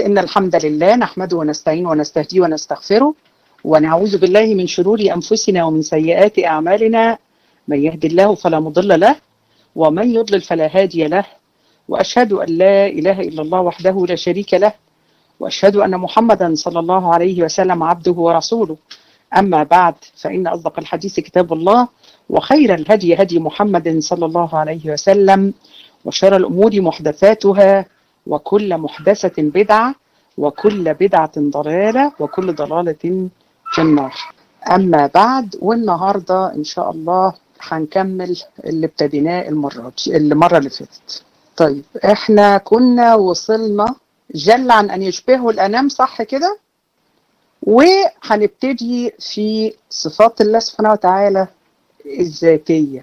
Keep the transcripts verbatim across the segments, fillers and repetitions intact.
إن الحمد لله نحمده ونستعينه ونستهديه ونستغفره ونعوذ بالله من شرور أنفسنا ومن سيئات أعمالنا. من يهد الله فلا مضل له ومن يضلل فلا هادي له، وأشهد أن لا إله إلا الله وحده لا شريك له، وأشهد أن محمدا صلى الله عليه وسلم عبده ورسوله. أما بعد، فإن أصدق الحديث كتاب الله، وخير الهدي هدي محمد صلى الله عليه وسلم، وشر الأمور محدثاتها، وكل محدثة بدعة، وكل بدعة ضلالة، وكل ضلالة في النار. أما بعد، والنهاردة إن شاء الله هنكمل اللي ابتديناه المرة المرة اللي فاتت. طيب، احنا كنا وصلنا جل عن أن يشبهه الأنام، صح كده؟ وهنبتدي في صفات الله سبحانه وتعالى الذاتية.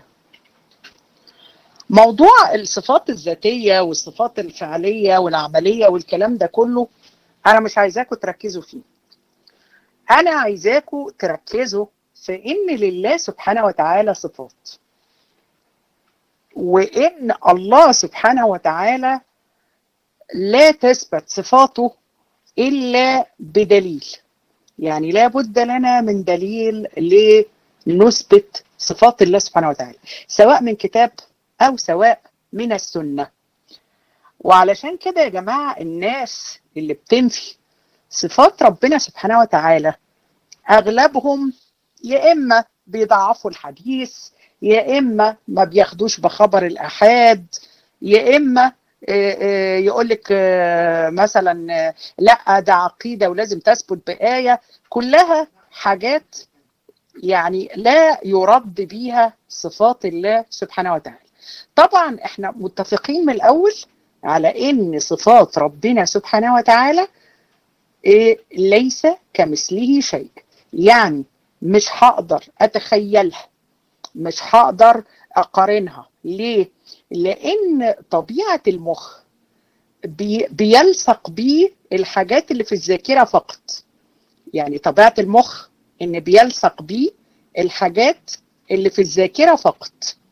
موضوع الصفات الذاتية والصفات الفعلية والعملية والكلام ده كله أنا مش عايزاكم تركزوا فيه. أنا عايزاكم تركزوا في إن لله سبحانه وتعالى صفات، وإن الله سبحانه وتعالى لا تثبت صفاته إلا بدليل. يعني لا بد لنا من دليل لنثبت صفات الله سبحانه وتعالى، سواء من كتاب أو سواء من السنة. وعلشان كده يا جماعة، الناس اللي بتنفي صفات ربنا سبحانه وتعالى أغلبهم يا إما بيضعفوا الحديث، يا إما ما بياخدوش بخبر الأحاد، يا إما يقولك مثلا لا ده عقيدة ولازم تثبت بآية. كلها حاجات يعني لا يرد بيها صفات الله سبحانه وتعالى. طبعا احنا متفقين من الأول على ان صفات ربنا سبحانه وتعالى إيه ليس كمثله شيء. يعني مش هقدر اتخيلها، مش هقدر اقارنها. ليه؟ لان طبيعة المخ بي بيلصق بيه الحاجات اللي في الذاكرة فقط. يعني طبيعة المخ ان بيلصق بيه الحاجات اللي في الذاكرة فقط.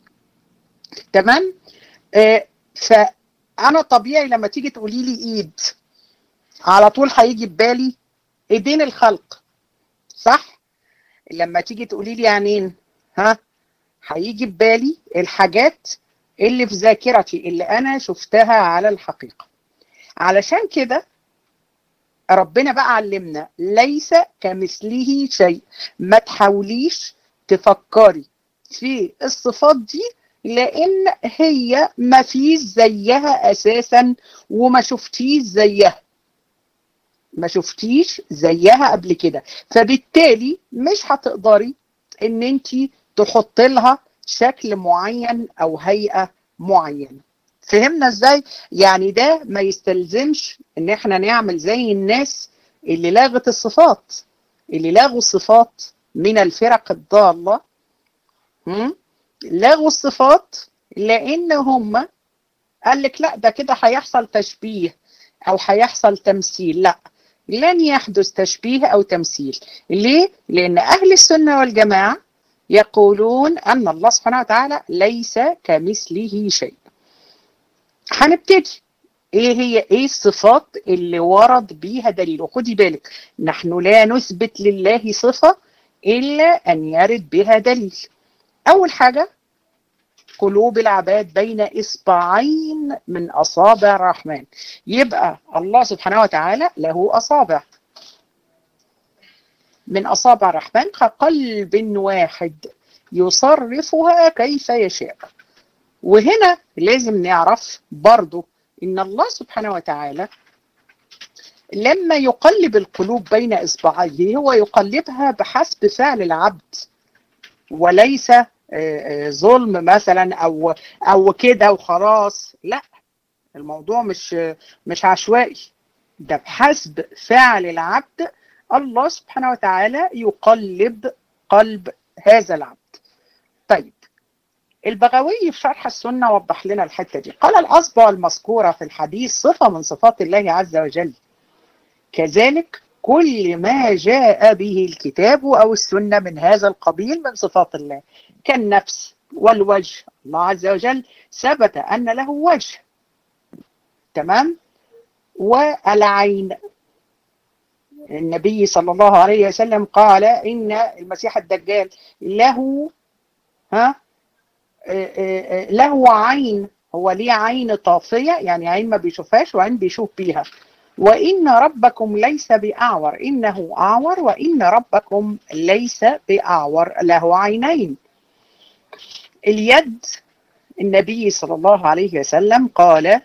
تمام؟ آه فانا طبيعي لما تيجي تقولي لي ايد، على طول هيجي ببالي ايدين الخلق، صح؟ لما تيجي تقولي لي عينين، ها، هيجي ببالي الحاجات اللي في ذاكرتي اللي انا شفتها على الحقيقة. علشان كده ربنا بقى علمنا ليس كمثله شيء. ما تحاوليش تفكري في الصفات دي، لان هي ما فيش زيها اساسا، وما شفتيش زيها ما شفتيش زيها قبل كده. فبالتالي مش هتقدري ان انت تحط لها شكل معين او هيئة معينة. فهمنا ازاي؟ يعني ده ما يستلزمش ان احنا نعمل زي الناس اللي لاغت الصفات، اللي لاغوا الصفات من الفرق الضالة. لاغوا الصفات لان هم قال لك لا ده كده هيحصل تشبيه او هيحصل تمثيل. لا، لن يحدث تشبيه او تمثيل. ليه؟ لان اهل السنة والجماعة يقولون ان الله سبحانه وتعالى ليس كمثله شيء. هنبتدي ايه هي ايه الصفات اللي ورد بيها دليل. وخدي بالك، نحن لا نثبت لله صفة الا ان يرد بها دليل. اول حاجة، قلوب العباد بين اصبعين من اصابع الرحمن. يبقى الله سبحانه وتعالى له اصابع من اصابع الرحمن، كقلب واحد يصرفها كيف يشاء. وهنا لازم نعرف برضو ان الله سبحانه وتعالى لما يقلب القلوب بين اصبعيه هو يقلبها بحسب فعل العبد، وليس ظلم مثلا او او كده وخلاص. لا، الموضوع مش مش عشوائي، ده بحسب فعل العبد. الله سبحانه وتعالى يقلب قلب هذا العبد. طيب، البغوي في شرح السنة وضح لنا الحتة دي. قال: الأصبع المذكورة في الحديث صفة من صفات الله عز وجل، كذلك كل ما جاء به الكتاب أو السنة من هذا القبيل من صفات الله، كالنفس والوجه. الله عز وجل ثبت أن له وجه، تمام؟ والعين. النبي صلى الله عليه وسلم قال إن المسيح الدجال له ها له عين، هو ليه عين طافية، يعني عين ما بيشوفهاش وعين بيشوف بيها. وإن ربكم ليس بأعور، إنه أعور وإن ربكم ليس بأعور، له عينين. اليد، النبي صلى الله عليه وسلم قال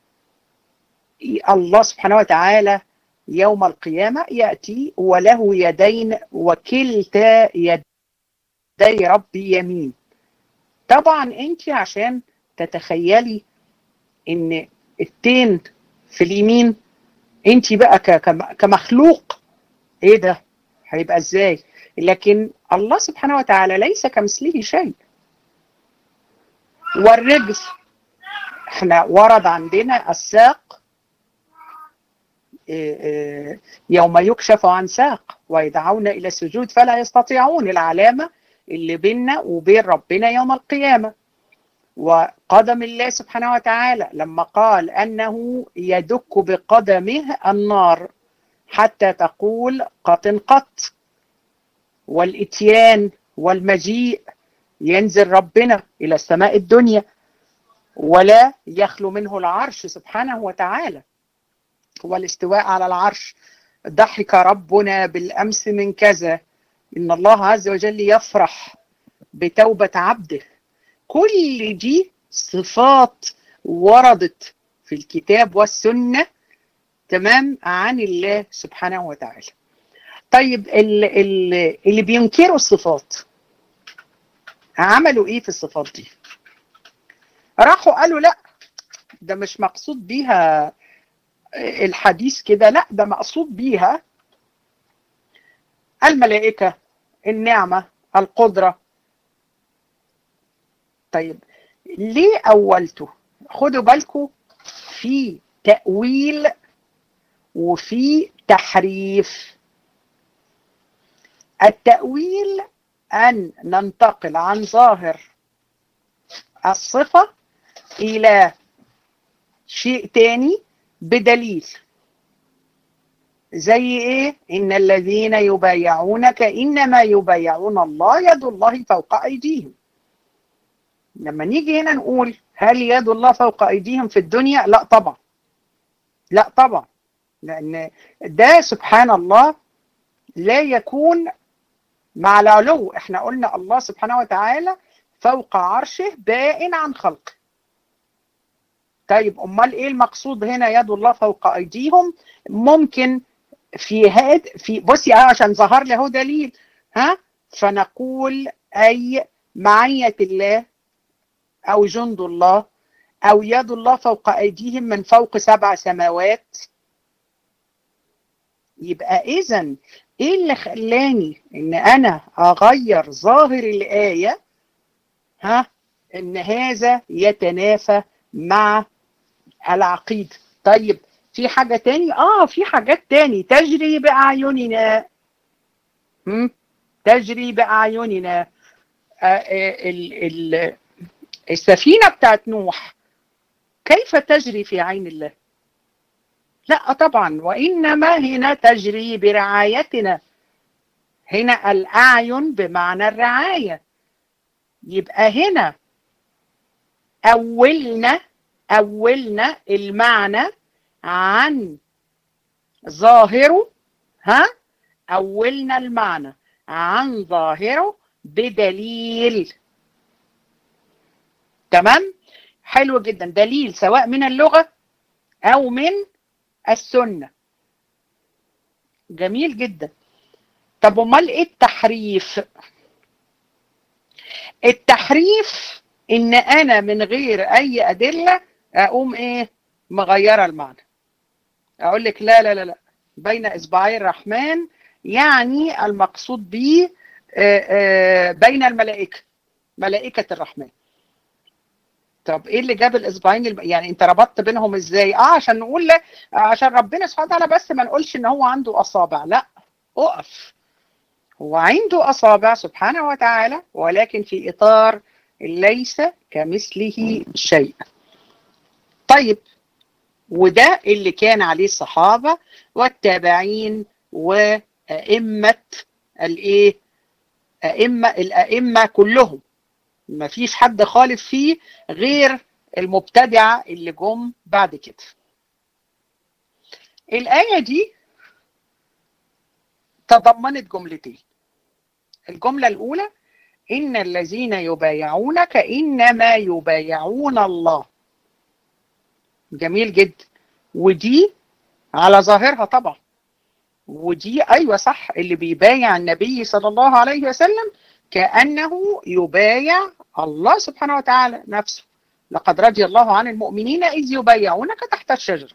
الله سبحانه وتعالى يوم القيامة يأتي وله يدين وكلتا يدي ربي يمين. طبعا انت عشان تتخيلي ان التين في اليمين، انت بقى كمخلوق ايه ده هيبقى ازاي؟ لكن الله سبحانه وتعالى ليس كمثله شيء. والرجل، احنا ورد عندنا الساق يوم يكشف عن ساق ويدعون الى السجود فلا يستطيعون، العلامة اللي بيننا وبين ربنا يوم القيامة. وقدم الله سبحانه وتعالى لما قال أنه يدك بقدمه النار حتى تقول قط قط. والإتيان والمجيء، ينزل ربنا إلى السماء الدنيا ولا يخلو منه العرش سبحانه وتعالى. والاستواء على العرش، ضحك ربنا بالأمس من كذا، إن الله عز وجل يفرح بتوبة عبده. كل دي صفات وردت في الكتاب والسنة تمام عن الله سبحانه وتعالى. طيب اللي, اللي بينكروا الصفات عملوا ايه في الصفات دي؟ راحوا قالوا لا ده مش مقصود بيها الحديث كده، لا ده مقصود بيها الملائكة، النعمة، القدرة. طيب ليه أولته؟ خدوا بالكم في تأويل وفي تحريف. التأويل أن ننتقل عن ظاهر الصفة إلى شيء تاني بدليل. زي إيه؟ إن الذين يبايعونك إنما يبايعون الله يد الله فوق أيديهم. لما نيجي هنا نقول هل يد الله فوق أيديهم في الدنيا؟ لا طبعا، لا طبعا، لأن ده سبحان الله لا يكون مع العلو. احنا قلنا الله سبحانه وتعالى فوق عرشه بائن عن خلقه. طيب امال ايه المقصود هنا يد الله فوق ايديهم؟ ممكن في هاد في بصي اه عشان ظهر لي اهو دليل ها، فنقول اي معية الله او جند الله او يد الله فوق ايديهم من فوق سبع سماوات. يبقى اذا ايه اللي خلاني ان انا اغير ظاهر الايه؟ ها، ان هذا يتنافى مع العقيده. طيب في حاجه تاني؟ اه في حاجات تاني تجري باعيننا. هم؟ تجري باعيننا. آه ال ال السفينه بتاعت نوح كيف تجري في عين الله؟ لا طبعا، وإنما هنا تجري برعايتنا. هنا الأعين بمعنى الرعاية. يبقى هنا أولنا أولنا المعنى عن ظاهره. ها، أولنا المعنى عن ظاهره بدليل. تمام، حلو جدا، دليل سواء من اللغة أو من السنة. جميل جدا. طب امال ايه التحريف؟ التحريف ان انا من غير اي ادله اقوم ايه مغيره المعنى. اقول لك لا لا لا لا بين اصبعي الرحمن، يعني المقصود به بين الملائكه، ملائكه الرحمن. طب ايه اللي جاب الاصبعين الب... يعني انت ربطت بينهم ازاي؟ اه عشان نقول لا، عشان ربنا سبحانه وتعالى بس ما نقولش ان هو عنده اصابع. لا اقف، هو عنده اصابع سبحانه وتعالى ولكن في اطار ليس كمثله شيء. طيب وده اللي كان عليه الصحابة والتابعين وأئمة الإيه أئمة الأئمة كلهم، ما فيش حد خالف فيه غير المبتدعة اللي جم بعد كده. الآية دي تضمنت جملتين. الجملة الأولى: إن الذين يبايعونك إنما يبايعون الله. جميل جدا، ودي على ظاهرها طبعا، ودي أيوة صح، اللي بيبايع النبي صلى الله عليه وسلم كأنه يبايع الله سبحانه وتعالى نفسه. لقد رضي الله عن المؤمنين إذ يبايعونك تحت الشجرة.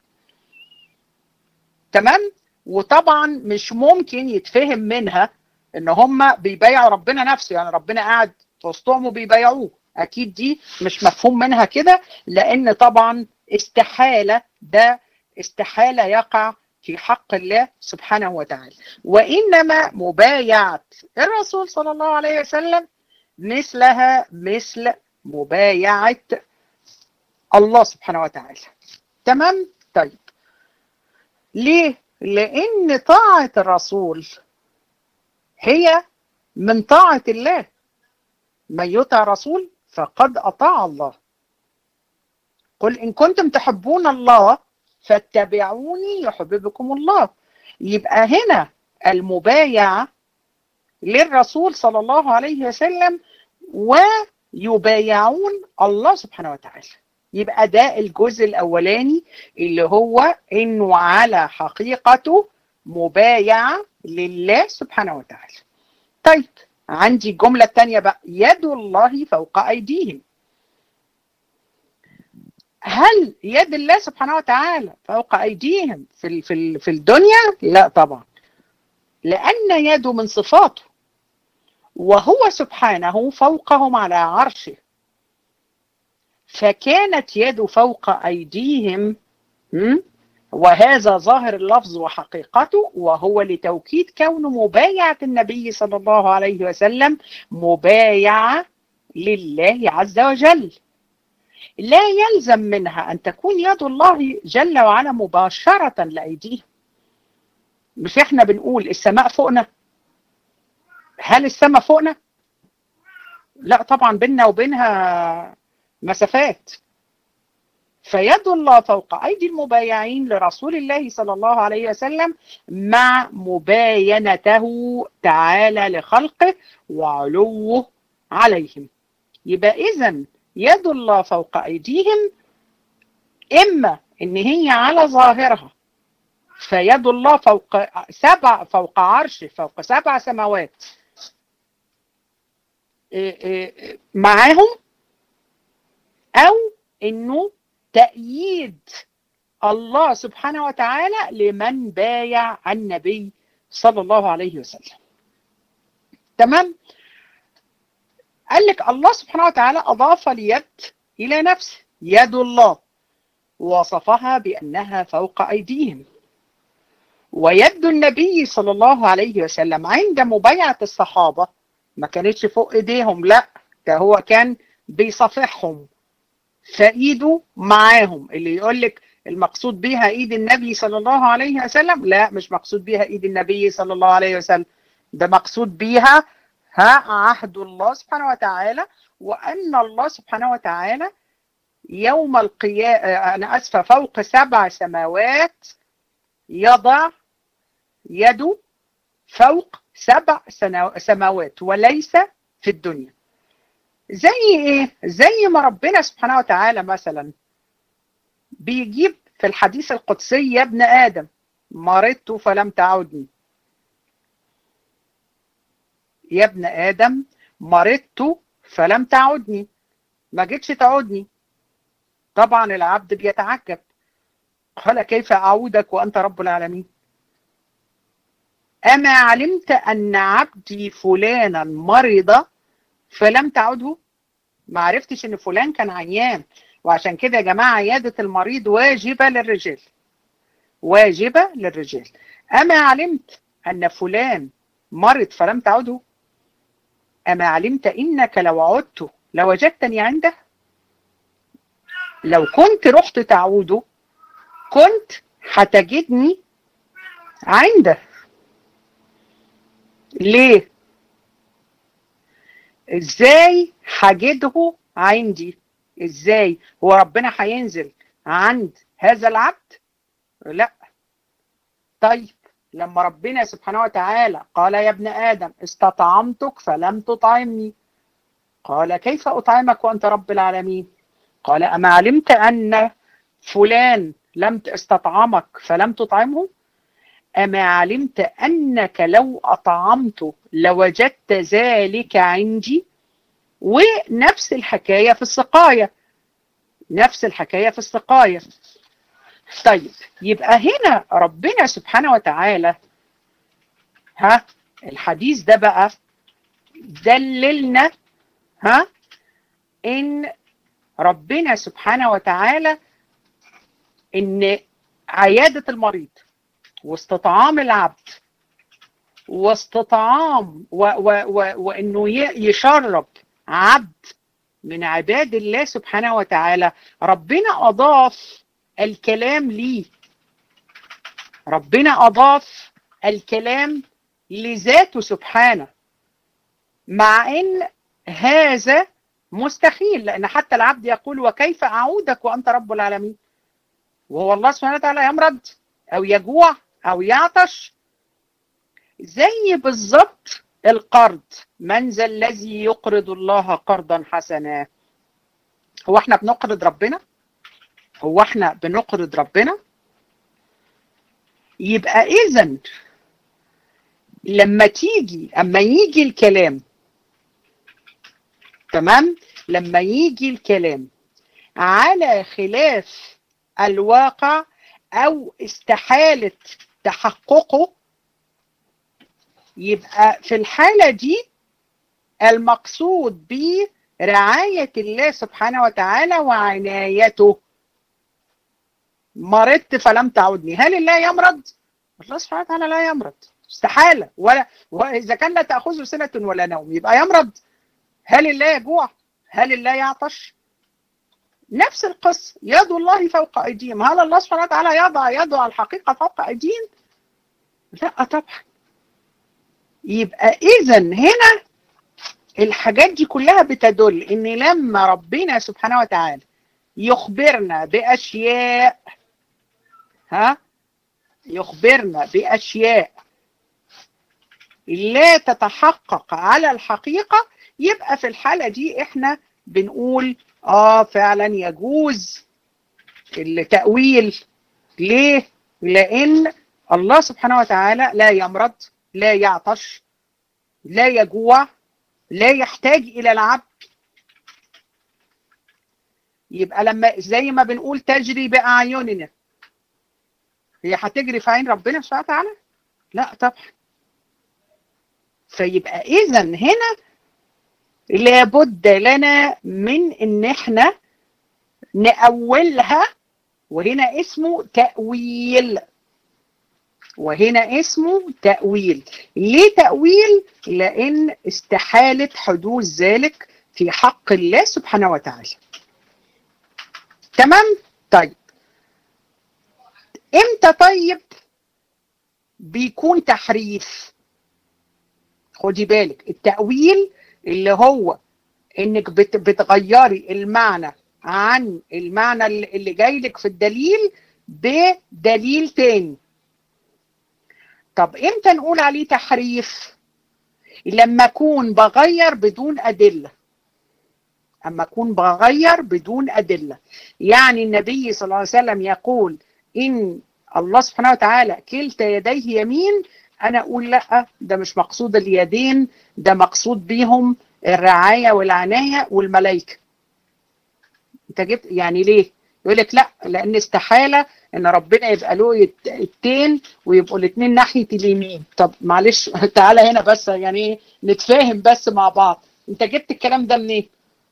تمام. وطبعا مش ممكن يتفهم منها ان هم بيبايعوا ربنا نفسه، يعني ربنا قاعد في وسطهم وبيبايعوه، اكيد دي مش مفهوم منها كده، لان طبعا استحالة، ده استحالة يقع في حق الله سبحانه وتعالى. وانما مبايعة الرسول صلى الله عليه وسلم مثلها مثل مبايعة الله سبحانه وتعالى. تمام. طيب ليه؟ لأن طاعة الرسول هي من طاعة الله. من يطع رسول فقد أطاع الله. قل إن كنتم تحبون الله فاتبعوني يحببكم الله. يبقى هنا المبايعة للرسول صلى الله عليه وسلم ويبايعون الله سبحانه وتعالى. يبقى ده الجزء الأولاني اللي هو إنه على حقيقته مبايعة لله سبحانه وتعالى. طيب عندي الجملة الثانية بقى: يد الله فوق أيديهم. هل يد الله سبحانه وتعالى فوق أيديهم في في في الدنيا؟ لا طبعا، لأن يده من صفاته، وهو سبحانه فوقهم على عرشه، فكانت يده فوق أيديهم، وهذا ظاهر اللفظ وحقيقته، وهو لتوكيد كون مبايعة النبي صلى الله عليه وسلم مبايعة لله عز وجل. لا يلزم منها أن تكون يد الله جل وعلا مباشرة لأيديه. مش احنا بنقول السماء فوقنا؟ هل السماء فوقنا؟ لا طبعا، بيننا وبينها مسافات. فيد الله فوق أيدي المبايعين لرسول الله صلى الله عليه وسلم مع مباينته تعالى لخلقه وعلوه عليهم. يبقى إذن يد الله فوق أيديهم إما إن هي على ظاهرها، فيد الله فوق سبع فوق عرشه فوق سبع سماوات معاهم، أو إنه تأييد الله سبحانه وتعالى لمن بايع النبي صلى الله عليه وسلم. تمام. قال لك الله سبحانه وتعالى أضاف اليد إلى نفسه، يد الله، ووصفها بأنها فوق أيديهم. ويد النبي صلى الله عليه وسلم عند مبايعة الصحابة ما كانتش فوق إيديهم، لا، ده هو كان بيصافحهم، فايده معاهم. اللي يقول لك المقصود بيها ايد النبي صلى الله عليه وسلم، لا، مش مقصود بيها ايد النبي صلى الله عليه وسلم، ده مقصود بيها ها عهد الله سبحانه وتعالى، وان الله سبحانه وتعالى يوم القيامة، انا اسفه، فوق سبع سماوات يضع يده فوق سبع سماوات وليس في الدنيا. زي ايه؟ زي ما ربنا سبحانه وتعالى مثلا بيجيب في الحديث القدسي: يا ابن آدم مرضت فلم تعودني. يا ابن آدم مرضت فلم تعودني، ما جيتش تعودني. طبعا العبد بيتعجب، قال كيف أعودك وأنت رب العالمين؟ أما علمت أن عبدي فلانا مرض فلم تعوده؟ ما عرفتش ان فلان كان عيان. وعشان كده يا جماعة عيادة المريض واجبة للرجال، واجبة للرجال. أما علمت أن فلان مرض فلم تعوده؟ أما علمت إنك لو عدت لوجدتني عنده؟ لو كنت رحت تعوده كنت هتجدني عنده. ليه؟ ازاي هجده عندي؟ ازاي هو ربنا هينزل عند هذا العبد؟ لا. طيب لما ربنا سبحانه وتعالى قال يا ابن آدم استطعمتك فلم تطعمني، قال كيف أطعمك وأنت رب العالمين؟ قال أما علمت أن فلان لم استطعمك فلم تطعمه؟ أما علمت أنك لو أطعمته لوجدت ذلك عندي؟ ونفس الحكاية في السقاية، نفس الحكاية في السقاية. طيب يبقى هنا ربنا سبحانه وتعالى، ها الحديث ده بقى دللنا ها ان ربنا سبحانه وتعالى ان عيادة المريض واستطعام العبد واستطعام و و و وانه يشرب عبد من عباد الله سبحانه وتعالى، ربنا اضاف الكلام ليه، ربنا اضاف الكلام لذاته سبحانه، مع ان هذا مستحيل، لان حتى العبد يقول وكيف اعودك وانت رب العالمين، وهو الله سبحانه وتعالى يمرض او يجوع او يعطش. زي بالظبط القرض، من ذا الذي يقرض الله قرضا حسنا؟ هو احنا بنقرض ربنا؟ هو احنا بنقرض ربنا؟ يبقى اذا لما تيجي اما يجي الكلام، تمام، لما يجي الكلام على خلاف الواقع او استحالة تحققه، يبقى في الحالة دي المقصود برعاية الله سبحانه وتعالى وعنايته. مرضت فلم تعودني، هل الله يمرض؟ الله سبحانه وتعالى لا يمرض، استحالة، ولا وإذا كان لا تأخذه سنة ولا نوم يبقى يمرض. هل الله يجوع؟ هل الله يعطش؟ نفس القصة، يد الله فوق أيديهم، هل الله سبحانه وتعالى يضع يده على الحقيقة فوق أيديهم؟ لا طبعا. يبقى إذا هنا الحاجات دي كلها بتدل إن لما ربنا سبحانه وتعالى يخبرنا بأشياء، ها يخبرنا بأشياء لا تتحقق على الحقيقة، يبقى في الحالة دي احنا بنقول اه فعلا يجوز التأويل. ليه؟ لأن الله سبحانه وتعالى لا يمرض، لا يعطش، لا يجوع، لا يحتاج إلى العبد. يبقى لما زي ما بنقول تجري بأعيننا، هي هتجري في عين ربنا سبحانه وتعالى؟ لا طبعا. فيبقى إذا هنا لابد لنا من ان احنا نأولها، وهنا اسمه تأويل، وهنا اسمه تأويل. ليه تأويل؟ لأن استحالة حدوث ذلك في حق الله سبحانه وتعالى. تمام؟ طيب امتى طيب بيكون تحريف؟ خدي بالك، التأويل اللي هو انك بتغيري المعنى عن المعنى اللي جاي لك في الدليل بدليل تاني. طب امتى نقول عليه تحريف؟ لما اكون بغير بدون ادله، اما اكون بغير بدون ادله. يعني النبي صلى الله عليه وسلم يقول ان الله سبحانه وتعالى كلتا يديه يمين، انا اقول لا، ده مش مقصود اليدين، ده مقصود بيهم الرعايه والعنايه والملائكه. انت جبت يعني ليه؟ يقول لك لا، لان استحاله ان ربنا يبقى له التين ويبقوا الاثنين ناحيه اليمين. طب معلش تعالى هنا بس يعني نتفاهم بس مع بعض، انت جبت الكلام ده منين؟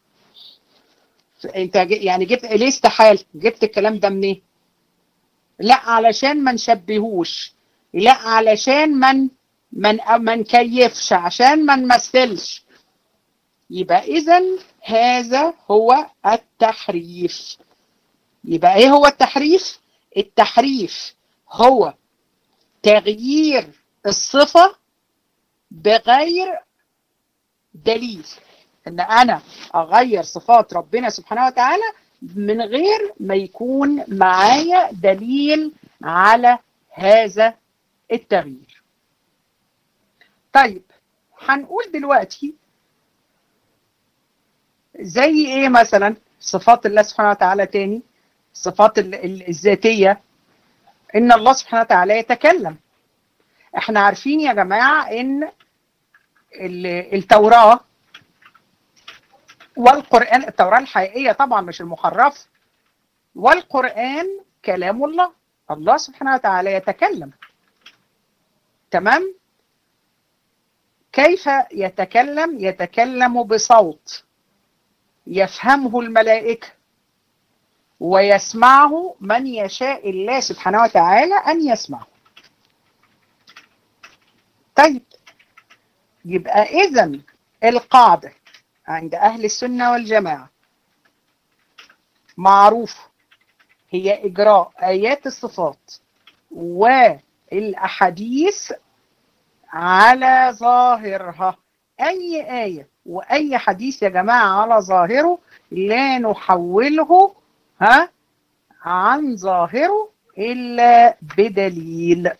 انت يعني جبت ليه استحاله؟ جبت الكلام ده منين؟ لا علشان ما نشبهوش، لا علشان من من ما نكيفش، عشان ما نمثلش. يبقى اذا هذا هو التحريف. يبقى ايه هو التحريف؟ التحريف هو تغيير الصفة بغير دليل، ان انا اغير صفات ربنا سبحانه وتعالى من غير ما يكون معايا دليل على هذا التغيير. طيب هنقول دلوقتي زي ايه مثلا صفات الله سبحانه وتعالى تاني، الصفات الذاتية، ان الله سبحانه وتعالى يتكلم. احنا عارفين يا جماعة ان التوراة والقرآن، التوراة الحقيقية طبعا مش المحرف، والقرآن كلام الله، الله سبحانه وتعالى يتكلم. تمام؟ كيف يتكلم؟ يتكلم بصوت يفهمه الملائكة ويسمعه من يشاء الله سبحانه وتعالى أن يسمعه. طيب يبقى إذن القاعدة عند أهل السنة والجماعة معروف هي إجراء آيات الصفات والأحاديث على ظاهرها. أي آية وأي حديث يا جماعة على ظاهره لا نحوله ها عن ظاهره إلا بدليل.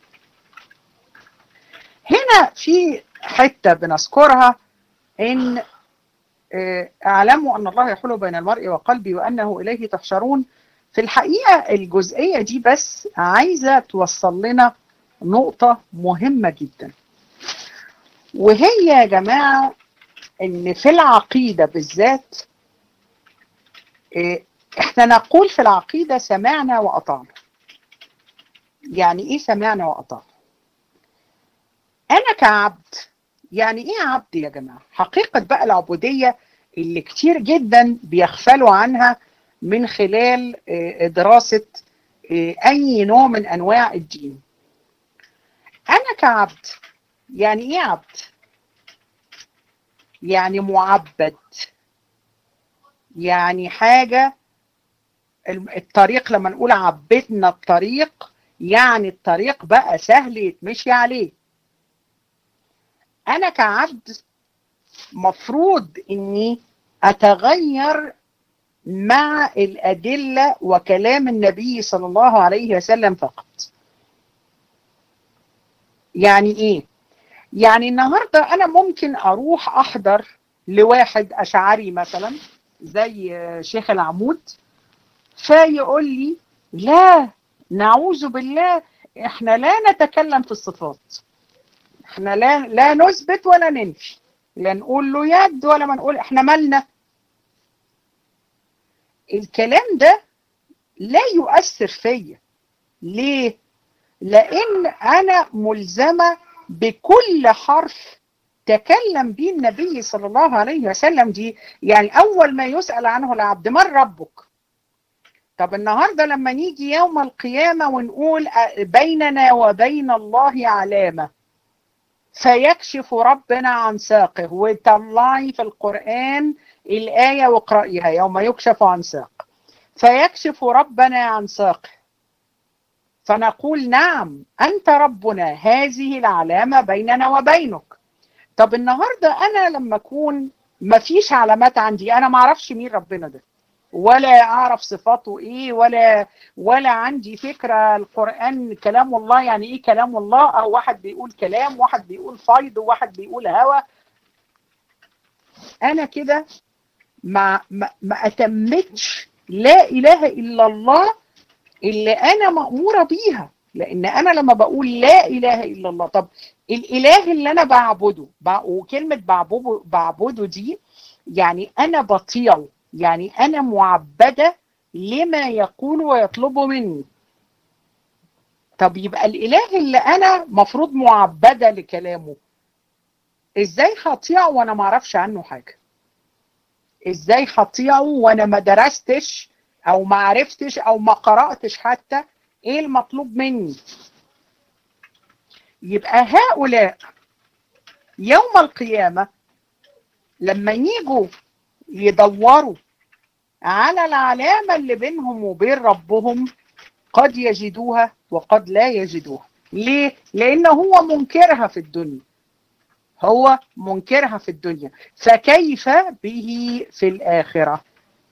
هنا في حتة بنذكرها، إن اعلموا أن الله يحول بين المرء وقلبي وأنه إليه تحشرون. في الحقيقة الجزئية دي بس عايزة توصل لنا نقطة مهمة جدا، وهي يا جماعة إن في العقيدة بالذات إحنا نقول في العقيدة سمعنا وأطعنا. يعني إيه سمعنا وأطعنا؟ أنا كعبد، يعني إيه عبد يا جماعة؟ حقيقة بقى العبودية اللي كتير جدا بيغفلوا عنها من خلال دراسة أي نوع من أنواع الدين. أنا كعبد يعني إيه عبد؟ يعني معبد، يعني حاجة الطريق، لما نقول عبدنا الطريق يعني الطريق بقى سهل يتمشي عليه. أنا كعبد مفروض إني أتغير مع الأدلة وكلام النبي صلى الله عليه وسلم فقط. يعني إيه؟ يعني النهاردة أنا ممكن أروح أحضر لواحد أشعري مثلا زي شيخ العمود، فيقول لي لا نعوذ بالله إحنا لا نتكلم في الصفات، إحنا لا, لا نثبت ولا ننفي، لا نقول له يد ولا ما نقول، إحنا مالنا. الكلام ده لا يؤثر فيا. ليه؟ لأن أنا ملزمة بكل حرف تكلم به النبي صلى الله عليه وسلم. دي يعني أول ما يسأل عنه العبد من ربك. طب النهاردة لما نيجي يوم القيامة ونقول بيننا وبين الله علامة فيكشف ربنا عن ساقه، وطلعي في القرآن الآية واقرأيها يوم يكشف عن ساق، فيكشف ربنا عن ساقه فنقول نعم أنت ربنا، هذه العلامة بيننا وبينك. طب النهاردة أنا لما أكون مفيش علامات عندي، أنا معرفش مين ربنا ده ولا أعرف صفاته إيه، ولا ولا عندي فكرة القرآن كلام الله يعني إيه كلام الله، أو واحد بيقول كلام واحد بيقول فيض وواحد بيقول هوى، أنا كده ما, ما, ما أتمتش لا إله إلا الله اللي أنا مأمورة بيها. لأن أنا لما بقول لا إله إلا الله، طب الإله اللي أنا بعبده، وكلمة بعبده, بعبده دي يعني أنا بطيعه، يعني أنا معبدة لما يقول ويطلب مني. طب يبقى الإله اللي أنا مفروض معبدة لكلامه إزاي هطيعه وأنا معرفش عنه حاجة؟ إزاي هطيعه وأنا ما درستش أو ما عرفتش أو ما قرأتش حتى إيه المطلوب مني؟ يبقى هؤلاء يوم القيامة لما يجوا يدوروا على العلامة اللي بينهم وبين ربهم قد يجدوها وقد لا يجدوها. ليه؟ لأنه هو منكرها في الدنيا، هو منكرها في الدنيا، فكيف به في الآخرة؟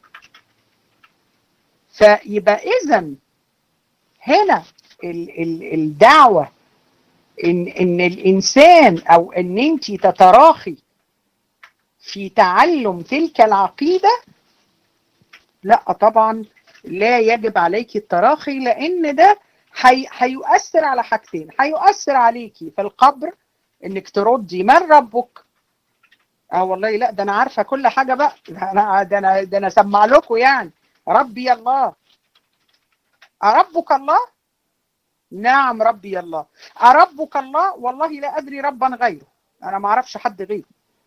فيبقى إذن هنا ال ال الدعوة إن, إن الإنسان أو إن أنت تتراخي في تعلم تلك العقيدة، لا طبعا لا يجب عليك التراخي، لأن ده حي هيؤثر على حاجتين. هيؤثر عليكي في القبر إنك تردي من ربك؟ اه والله لا، ده أنا عارفة كل حاجة بقى، ده أنا ده أنا ده أنا سمع لكم يعني ربي الله. أربك الله؟ نعم ربي الله. أربك الله؟ والله لا أدري ربا غيره، أنا ما أعرفش حد غيره.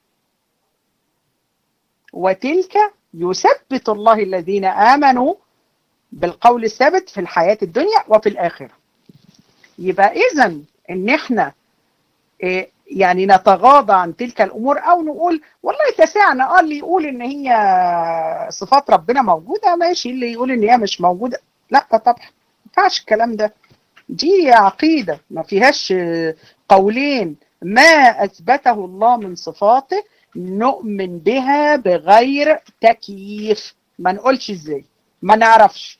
وتلك يثبت الله الذين آمنوا بالقول الثابت في الحياة الدنيا وفي الآخرة. يبقى إذن إن إحنا إيه يعني نتغاضى عن تلك الأمور، أو نقول والله تسعنا. قال اللي يقول إن هي صفات ربنا موجودة ماشي، اللي يقول إن هي مش موجودة لا طبعا ما ينفعش الكلام ده. دي عقيدة ما فيهاش قولين. ما أثبته الله من صفاته نؤمن بها بغير تكييف، ما نقولش إزاي، ما نعرفش.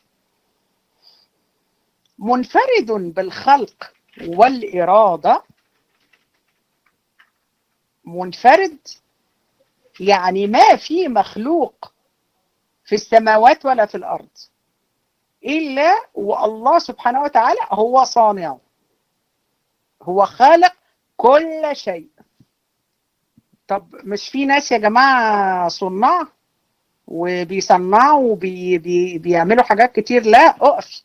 منفرد بالخلق والإرادة. منفرد يعني ما في مخلوق في السماوات ولا في الأرض إلا والله سبحانه وتعالى هو صانع، هو خالق كل شيء. طب مش في ناس يا جماعة صناع وبيصنعوا وبيعملوا حاجات كتير؟ لا، اقفي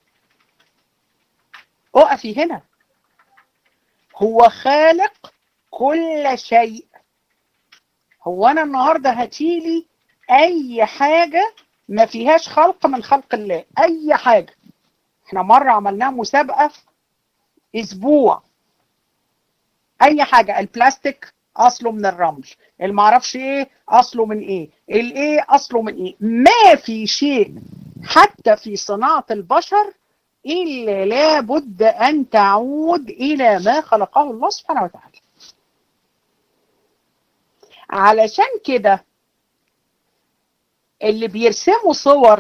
اقفي هنا. هو خالق كل شيء. هو أنا النهاردة هتيلي أي حاجة ما فيهاش خلق من خلق الله، أي حاجة. احنا مرة عملناها مسابقة أسبوع، أي حاجة. البلاستيك أصله من الرمل، المعرفش إيه أصله من إيه، الإيه أصله من إيه. ما في شيء حتى في صناعة البشر إلا لابد أن تعود إلى ما خلقه الله سبحانه وتعالى. علشان كده اللي بيرسموا صور،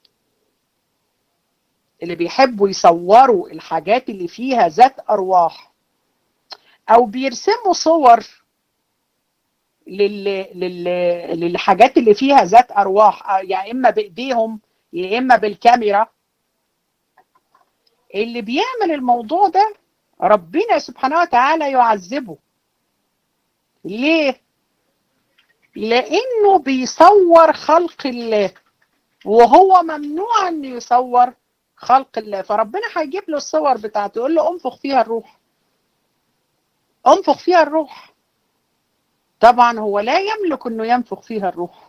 اللي بيحبوا يصوروا الحاجات اللي فيها ذات أرواح، أو بيرسموا صور لل... لل... للحاجات اللي فيها ذات أرواح، يا إما بإيديهم يا إما بالكاميرا، اللي بيعمل الموضوع ده ربنا سبحانه وتعالى يعذبه. ليه؟ لأنه بيصور خلق الله، وهو ممنوع أن يصور خلق الله. فربنا هيجيب له الصور بتاعته يقول له انفخ فيها الروح، انفخ فيها الروح. طبعا هو لا يملك انه ينفخ فيها الروح.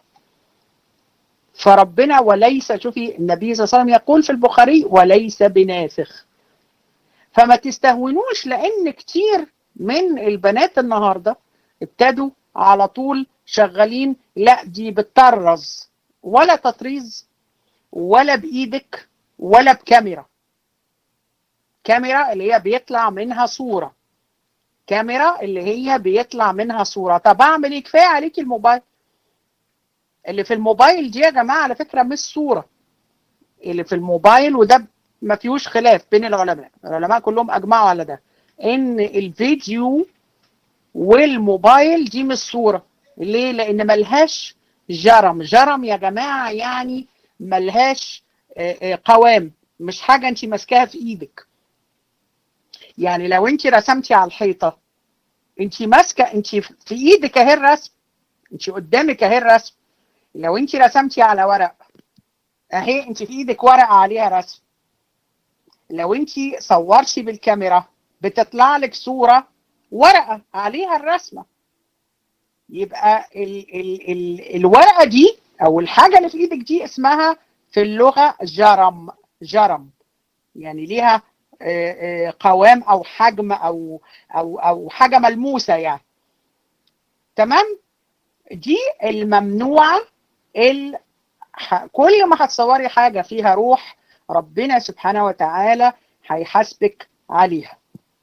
فربنا وليس، شوفي النبي صلى الله عليه وسلم يقول في البخاري وليس بنافخ. فما تستهونوش، لان كتير من البنات النهارده ابتدوا على طول شغالين لا دي بتطرز، ولا تطريز ولا بايدك ولا بكاميرا. كاميرا اللي هي بيطلع منها صورة، كاميرا اللي هي بيطلع منها صورة. طب اعمل ايه؟ كفايه عليكي الموبايل. اللي في الموبايل دي يا جماعة على فكرة مش صورة، اللي في الموبايل وده ما فيهوش خلاف بين العلماء، العلماء كلهم اجمعوا على ده، ان الفيديو والموبايل دي مش صورة. ليه؟ لان ملهاش جرم. جرم يا جماعة يعني ملهاش قوام، مش حاجة انت ماسكاها في ايدك. يعني لو انت رسمتي على الحيطة، انت ماسكة، انت في ايدك اهي الرسم، انت قدامك اهي الرسم. لو انت رسمتي على ورق اهي، انت في ايدك ورقة عليها رسم. لو انت صورتي بالكاميرا بتطلع لك صورة ورقة عليها الرسمة. يبقى ال ال ال الورقة دي او الحاجة اللي في ايدك دي اسمها في اللغة جرم. جرم يعني ليها قوام او حجم او او او حاجة ملموسة يعني. تمام؟ دي الممنوعة. ال... كل ما هتصوري حاجة فيها روح ربنا سبحانه وتعالى هيحاسبك عليها.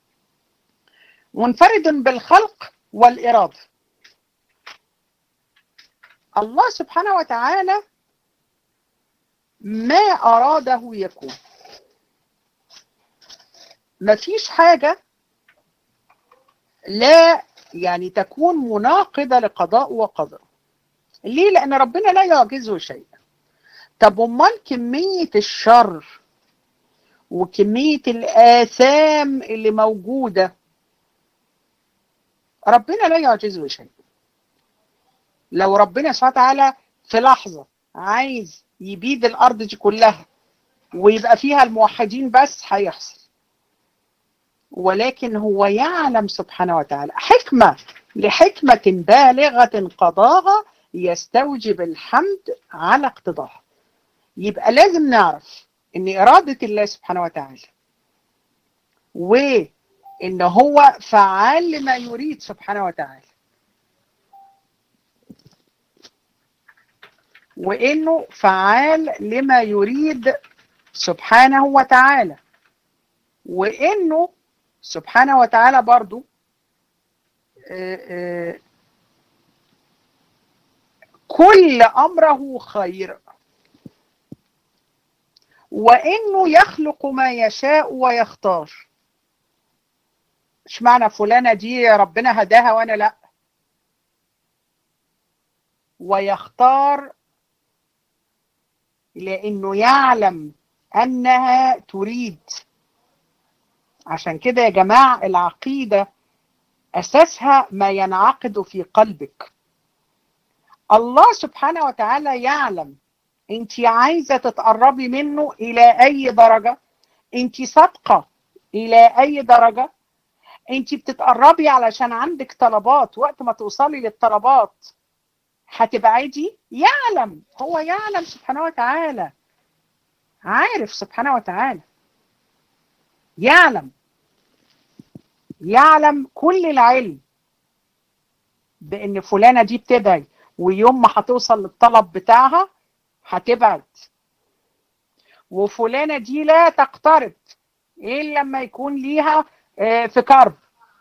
منفرد بالخلق والإرادة. الله سبحانه وتعالى ما أراده يكون. مفيش حاجة لا يعني تكون مناقضة لقضاء وقدره. ليه؟ لأن ربنا لا يعجزه شيء. طب امال كمية الشر وكمية الآثام اللي موجودة، ربنا لا يعجزه شيء. لو ربنا سبحانه وتعالى في لحظة عايز يبيد الأرض دي كلها ويبقى فيها الموحدين بس، هيحصل. ولكن هو يعلم سبحانه وتعالى حكمة، لحكمة بالغة قضاها يستوجب الحمد على اقتضاها. يبقى لازم نعرف ان إرادة الله سبحانه وتعالى وان هو فعال لما يريد سبحانه وتعالى، وانه فعال لما يريد سبحانه وتعالى، وانه سبحانه وتعالى برضو كل امره خير، وانه يخلق ما يشاء ويختار. مش معنى فلانة دي ربنا هداها وانا لا. ويختار لانه يعلم انها تريد. عشان كده يا جماعة العقيدة اساسها ما ينعقد في قلبك. الله سبحانه وتعالى يعلم انت عايزة تتقربي منه الى اي درجة، انت صادقة الى اي درجة، انت بتتقربي علشان عندك طلبات، وقت ما توصلي للطلبات هتبعدي. يعلم، هو يعلم سبحانه وتعالى، عارف سبحانه وتعالى، يعلم يعلم كل العلم بان فلانة دي بتدعي ويوم ما هتوصل للطلب بتاعها هتبعد، وفلانة دي لا تقترب الا لما يكون ليها في كرب،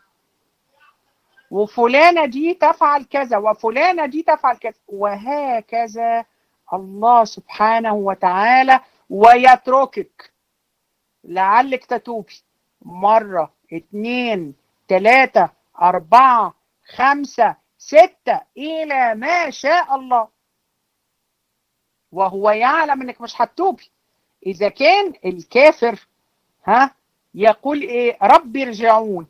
وفلانة دي تفعل كذا، وفلانة دي تفعل كذا، وهكذا الله سبحانه وتعالى. ويتركك لعلك تتوبي مرة اتنين تلاتة اربعة خمسة ستة الى ما شاء الله، وهو يعلم انك مش هتتوبي. اذا كان الكافر ها يقول ايه؟ ربي ارجعون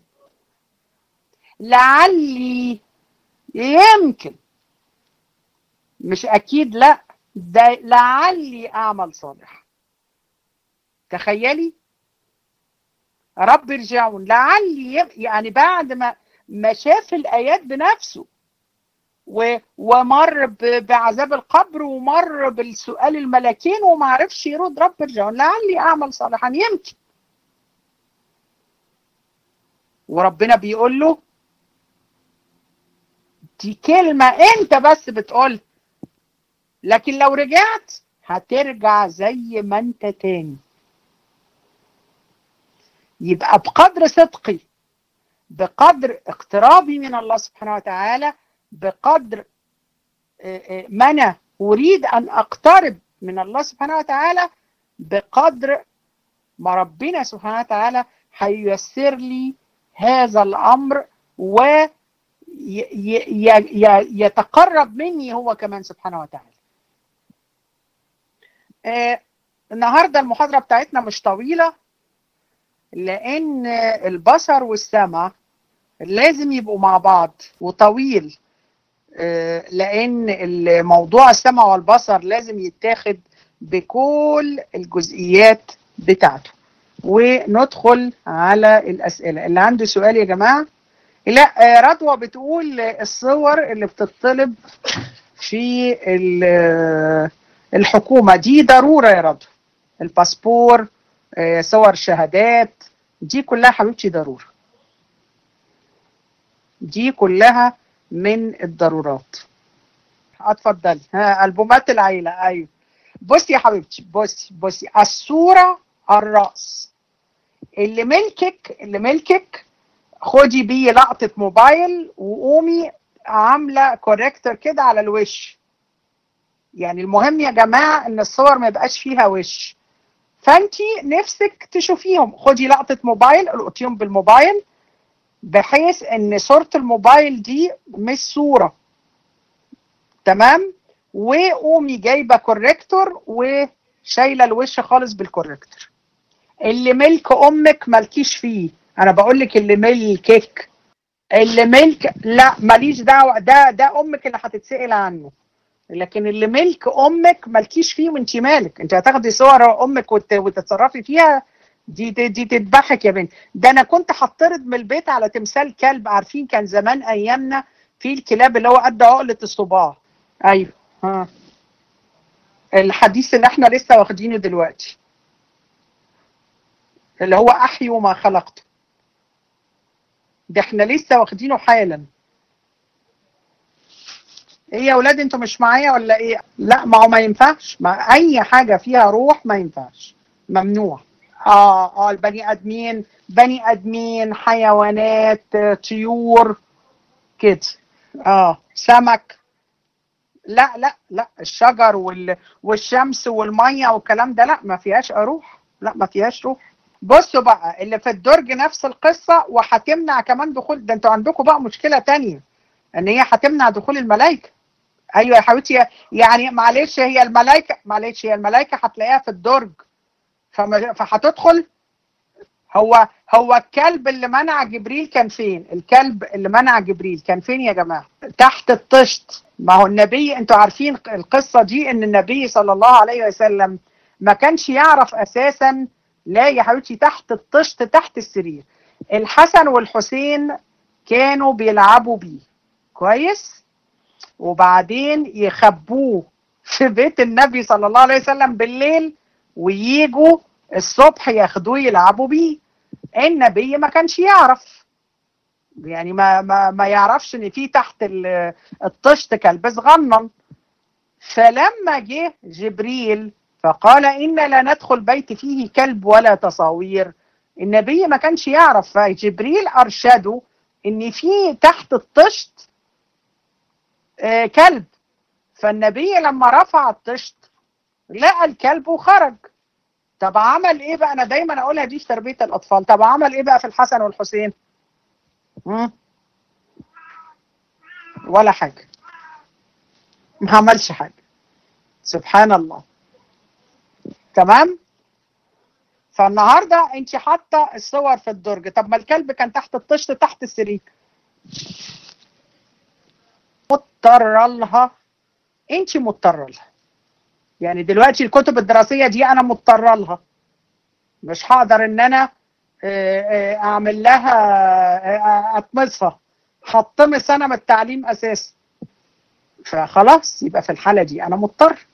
لعلي، يمكن، مش اكيد، لا ده لعلي اعمل صالح. تخيلي، رب ارجعون لعلي، يعني بعد ما ما شاف الايات بنفسه ومر بعذاب القبر ومر بالسؤال الملكين وما عرفش يرد، رب ارجعون لعلي اعمل صالحا يمكن. وربنا بيقول له دي كلمة انت بس بتقول، لكن لو رجعت هترجع زي ما انت تاني. يبقى بقدر صدقي، بقدر اقترابي من الله سبحانه وتعالى، بقدر ما انا اريد ان اقترب من الله سبحانه وتعالى، بقدر ما ربنا سبحانه وتعالى هييسر لي هذا الامر ويتقرب مني هو كمان سبحانه وتعالى. آه النهارده المحاضرة بتاعتنا مش طويلة، لان البصر والسمع لازم يبقوا مع بعض، وطويل آه لان الموضوع السمع والبصر لازم يتاخد بكل الجزئيات بتاعته. وندخل على الاسئله. اللي عنده سؤال يا جماعه؟ لا، رضوى بتقول الصور اللي بتطلب في الحكومه دي ضروره يا رضوى، الباسبور، صور شهادات، دي كلها حبيبتي ضروره، دي كلها من الضرورات. اتفضلي. ها، البومات العيله. ايوه، بصي يا حبيبتي، بصي بصي الصورة الرأس، اللي ملكك اللي ملكك خدي بيه لقطة موبايل وقومي عاملة كوريكتور كده على الوش. يعني المهم يا جماعة ان الصور ما يبقاش فيها وش، فانتي نفسك تشوفيهم، خدي لقطة موبايل القطيهم بالموبايل بحيث ان صورة الموبايل دي مش صورة، تمام؟ وقومي جايبة كوريكتور وشايلة الوش خالص بالكوريكتور. اللي ملك امك مالكيش فيه، انا بقول لك اللي ملكك، اللي ملك لا ماليش دعوه، ده ده امك اللي هتتسال عنه، لكن اللي ملك امك مالكيش فيه وانت مالك، انت هتاخدي صور امك وت... وتتصرفي فيها، دي دي, دي تذبحك يا بنت. ده انا كنت هطرد من البيت على تمثال كلب، عارفين كان زمان ايامنا في الكلاب اللي هو قد عقله الصباع. ايوه ها، الحديث اللي احنا لسه واخدينه دلوقتي اللي هو احيوا ما خلقته، ده احنا لسه واخدينه حالا. ايه يا اولاد انتوا مش معايا ولا ايه؟ لا ما هو ما ينفعش، ما اي حاجه فيها روح ما ينفعش، ممنوع. اه اه البني ادمين، بني ادمين، حيوانات، طيور كده، اه سمك. لا لا لا الشجر وال... والشمس والميه والكلام ده لا ما فيهاش روح، لا ما فيهاش روح. بصوا بقى اللي في الدرج نفس القصه، وهتمنع كمان دخول، ده انتوا عندكم بقى مشكله تانية ان هي هتمنع دخول الملائكه. ايوه يا حبيبتي، يعني معلش هي الملائكه، معلش هي الملائكه هتلاقيها في الدرج فهتدخل. هو هو الكلب اللي منع جبريل كان فين؟ الكلب اللي منع جبريل كان فين يا جماعه؟ تحت الطشت. ما هو النبي، انتوا عارفين القصه دي ان النبي صلى الله عليه وسلم ما كانش يعرف اساسا، لا يا حبيبتي تحت الطشت تحت السرير. الحسن والحسين كانوا بيلعبوا بيه كويس، وبعدين يخبوه في بيت النبي صلى الله عليه وسلم بالليل، وييجوا الصبح ياخدوه يلعبوا بيه. النبي ما كانش يعرف، يعني ما ما ما يعرفش ان في تحت الطشت كلب صغنن. فلما جه جبريل فقال إن لا ندخل بيت فيه كلب ولا تصاوير، النبي ما كانش يعرف، فجبريل أرشده إن في تحت الطشت آه كلب. فالنبي لما رفع الطشت لقى الكلب وخرج. طب عمل ايه بقى؟ انا دايما اقولها دي في تربيه الاطفال. طب عمل ايه بقى في الحسن والحسين؟ مم. ولا حاجه، ما عملش حاجه، سبحان الله. تمام. فالنهارده انت حاطه الصور في الدرج، طب ما الكلب كان تحت الطشت تحت السرير. مضطره لها، انت مضطره لها. يعني دلوقتي الكتب الدراسيه دي انا مضطره لها، مش هقدر ان انا اعمل لها اطمسها، هطمس انا من التعليم اساسا، فخلاص يبقى في الحاله دي انا مضطر.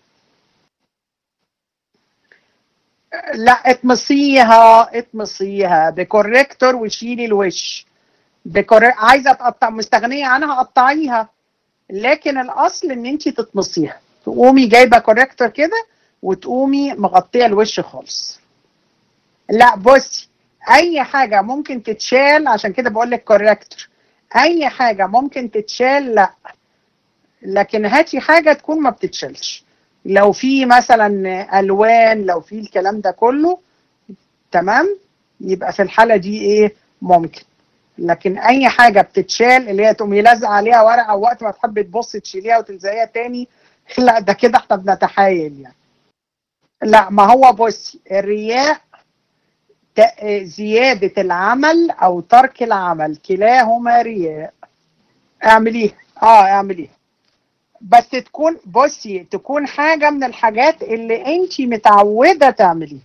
لا اطمسيها، اطمسيها بكوريكتور وشيلي الوش بكوري... عايزه تقطع مستغنيه عنها قطعيها، لكن الاصل ان انت تطمسيها، تقومي جايبه كوريكتور كده وتقومي مغطيه الوش خالص. لا بصي، اي حاجه ممكن تتشال، عشان كده بقول لك كوريكتور، اي حاجه ممكن تتشال لا، لكن هاتي حاجه تكون ما بتتشالش. لو في مثلا الوان، لو في الكلام ده كله تمام، يبقى في الحاله دي ايه ممكن. لكن اي حاجه بتتشال اللي هي تقومي لازقه عليها ورقه وقت ما تحبي تبصي تشيليها وتلزقيها تاني، لا ده كده احنا بنتحايل يعني. لا ما هو بصي الرياء زياده العمل او ترك العمل كلاهما رياء. اعمليها، اه اعمليها، بس تكون بصي تكون حاجه من الحاجات اللي انت متعوده تعمليها.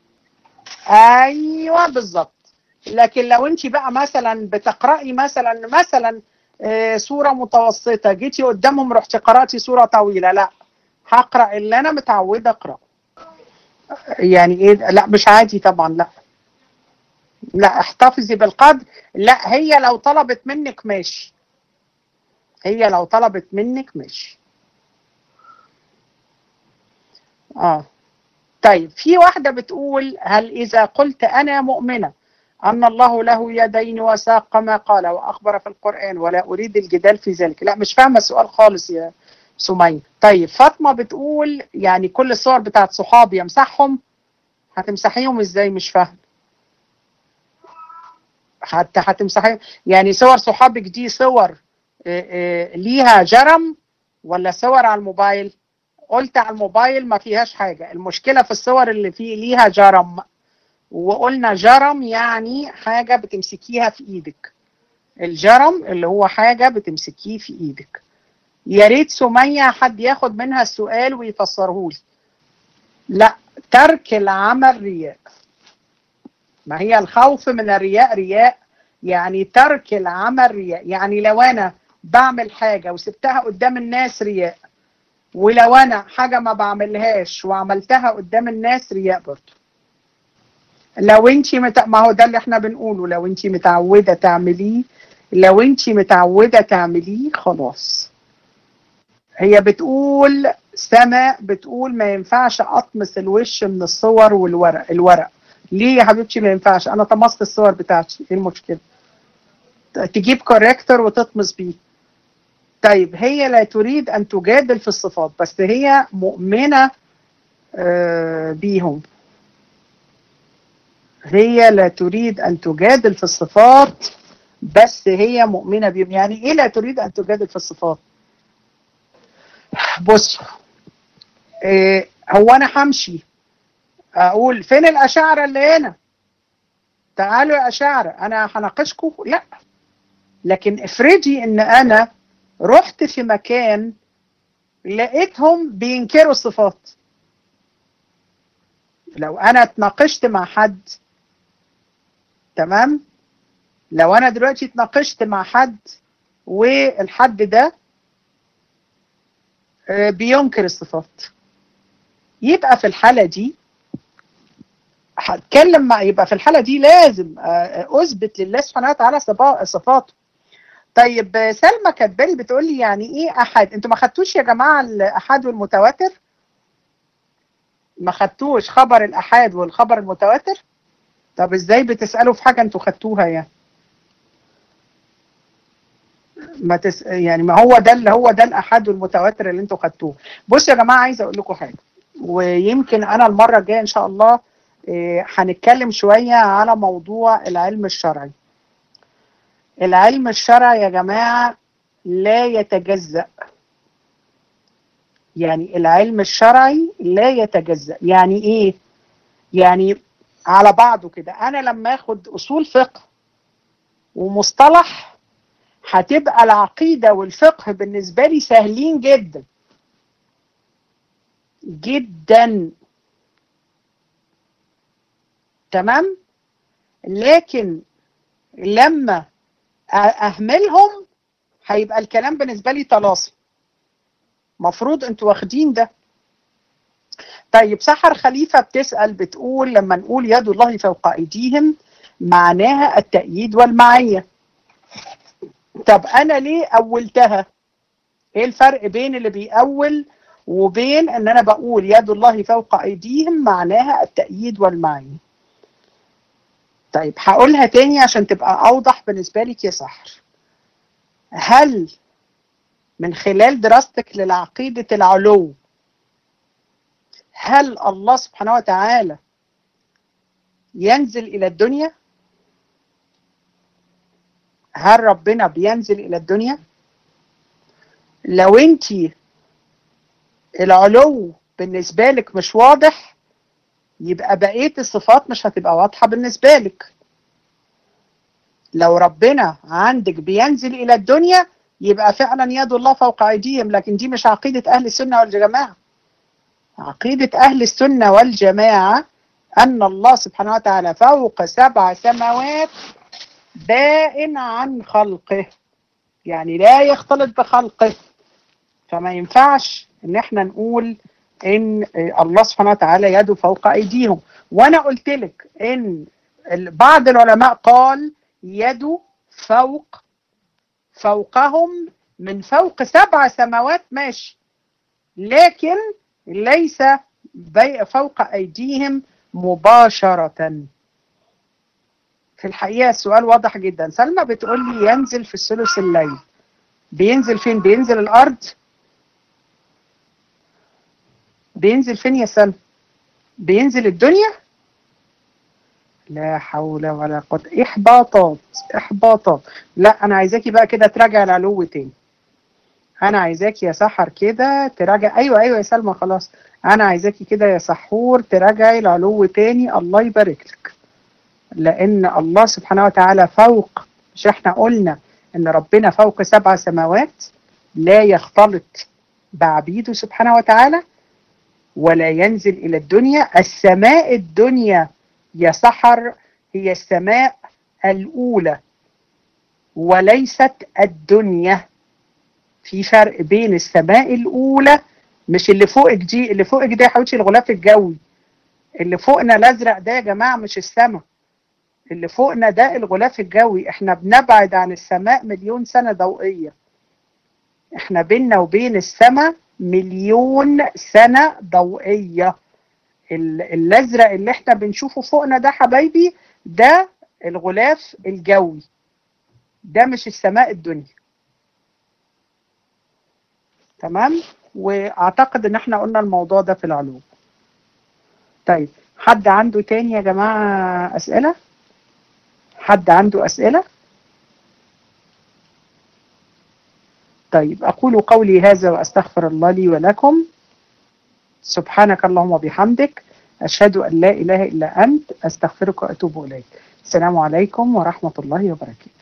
ايوه بالظبط. لكن لو انت بقى مثلا بتقراي مثلا مثلا آه سوره متوسطه، جيتي قدامهم رحتي قراتي سوره طويله، لا هقرا اللي انا متعوده اقراه. يعني ايه؟ لا مش عادي طبعا، لا لا احتفظي بالقدر. لا هي لو طلبت منك ماشي، هي لو طلبت منك ماشي. اه طيب في واحدة بتقول هل إذا قلت أنا مؤمنة أن الله له يدين وساق كما قال وأخبر في القرآن ولا أريد الجدال في ذلك. لا مش فاهمة السؤال خالص يا سمية. طيب فاطمة بتقول يعني كل الصور بتاعت صحابي يمسحهم، هتمسحيهم ازاي؟ مش فاهم. حتى هتمسحيهم يعني صور صحابك دي صور ليها جرم ولا صور على الموبايل؟ قلت على الموبايل ما فيهاش حاجة، المشكلة في الصور اللي فيه ليها جرم، وقلنا جرم يعني حاجة بتمسكيها في ايدك، الجرم اللي هو حاجة بتمسكيه في ايدك. يا ريت سمية حد ياخد منها السؤال ويفسره لي. لا ترك العمل رياء، ما هي الخوف من الرياء رياء، يعني ترك العمل رياء، يعني لو انا بعمل حاجة وسبتها قدام الناس رياء، ولو انا حاجة ما بعملهاش وعملتها قدام الناس رياء برضه. لو انت مت... ما هو ده اللي احنا بنقوله، لو انت متعودة تعمليه، لو انت متعودة تعمليه خلاص. هي بتقول سما بتقول ما ينفعش اطمس الوش من الصور والورق الورق. ليه يا حبيبتي ما ينفعش؟ انا طمست الصور بتاعتي، ايه المشكلة؟ تجيب كوريكتور وتطمس بيه. طيب هي لا تريد ان تجادل في الصفات بس هي مؤمنة آه بيهم. هي لا تريد ان تجادل في الصفات بس هي مؤمنة بيهم. يعني ايه لا تريد ان تجادل في الصفات؟ بص إيه هو انا همشي اقول فين الاشاعرة اللي هنا، تعالوا يا اشاعرة انا هناقشكم؟ لا. لكن افرضي ان انا رحت في مكان لقيتهم بينكروا الصفات، لو انا اتناقشت مع حد، تمام، لو انا دلوقتي اتناقشت مع حد والحد ده بينكر الصفات، يبقى في الحالة دي هتكلم مع، يبقى في الحالة دي لازم اثبت لله سبحانه وتعالى صفاته. طيب سلمى كاتبالي بتقول لي يعني ايه احد؟ انتوا ما خدتوش يا جماعه الاحاد والمتواتر؟ ما خدتوش خبر الاحاد والخبر المتواتر؟ طب ازاي بتسالوا في حاجه انتوا خدتوها يعني؟ ما تس... يعني ما هو ده اللي هو ده الاحاد والمتواتر اللي انتوا خدتوه. بصوا يا جماعه عايزه اقول لكم حاجه، ويمكن انا المره الجايه ان شاء الله هنتكلم إيه شويه على موضوع العلم الشرعي. العلم الشرعي يا جماعه لا يتجزأ، يعني العلم الشرعي لا يتجزأ. يعني ايه؟ يعني على بعضه كده، انا لما اخد اصول فقه ومصطلح هتبقى العقيدة والفقه بالنسبة لي سهلين جدا جدا، تمام. لكن لما اهملهم هيبقى الكلام بالنسبة لي طلاسم. مفروض انتوا واخدين ده. طيب سحر خليفة بتسأل بتقول لما نقول يد الله فوق ايديهم معناها التأييد والمعية. طب انا ليه اولتها؟ ايه الفرق بين اللي بيأول وبين ان انا بقول يد الله فوق ايديهم معناها التأييد والمعية؟ طيب هقولها تاني عشان تبقى اوضح بالنسبة لك يا سحر. هل من خلال دراستك للعقيدة العلو، هل الله سبحانه وتعالى ينزل الى الدنيا؟ هل ربنا بينزل الى الدنيا؟ لو انت العلو بالنسبة لك مش واضح يبقى بقية الصفات مش هتبقى واضحة بالنسبة لك. لو ربنا عندك بينزل الى الدنيا يبقى فعلا يد الله فوق ايديهم، لكن دي مش عقيدة اهل السنة والجماعة. عقيدة اهل السنة والجماعة ان الله سبحانه وتعالى فوق سبع سماوات بائن عن خلقه، يعني لا يختلط بخلقه. فما ينفعش ان احنا نقول ان الله سبحانه وتعالى يده فوق ايديهم. وانا قلت لك ان بعض العلماء قال يده فوق فوقهم من فوق سبع سماوات، ماشي، لكن ليس فوق أيديهم مباشرة. في الحقيقة السؤال واضح جدا. سلمى بتقول لي ينزل في الثلث الليل، بينزل فين؟ بينزل الأرض؟ بينزل فين يا سلمى؟ بينزل الدنيا؟ لا حول ولا قوة. إحباطات إحباطات. لا أنا عايزاكي بقى كده تراجع العلو تاني. أنا عايزاكي يا سحر كده تراجع. أيوة أيوة يا سلمى خلاص. أنا عايزاكي كده يا سحور تراجعي العلو تاني. الله يبارك لك. لأن الله سبحانه وتعالى فوق. مش احنا قلنا إن ربنا فوق سبع سماوات لا يختلط بعبيده سبحانه وتعالى ولا ينزل إلى الدنيا. السماء الدنيا يا سحر هي السماء الأولى وليست الدنيا. في فرق بين السماء الأولى، مش اللي فوقك دي. اللي فوقك ده يا حبيبتي الغلاف الجوي. اللي فوقنا الأزرق ده يا جماعة مش السماء. اللي فوقنا ده الغلاف الجوي. احنا بنبعد عن السماء مليون سنة ضوئية. احنا بيننا وبين السماء مليون سنة ضوئية. الازرق اللي احنا بنشوفه فوقنا ده حبايبي ده الغلاف الجوي، ده مش السماء الدنيا. تمام. واعتقد ان احنا قلنا الموضوع ده في العلوم. طيب حد عنده تاني يا جماعة اسئلة؟ حد عنده اسئلة؟ طيب اقول قولي هذا واستغفر الله لي ولكم. سبحانك اللهم وبحمدك أشهد أن لا إله إلا أنت أستغفرك وأتوب إليك. السلام عليكم ورحمة الله وبركاته.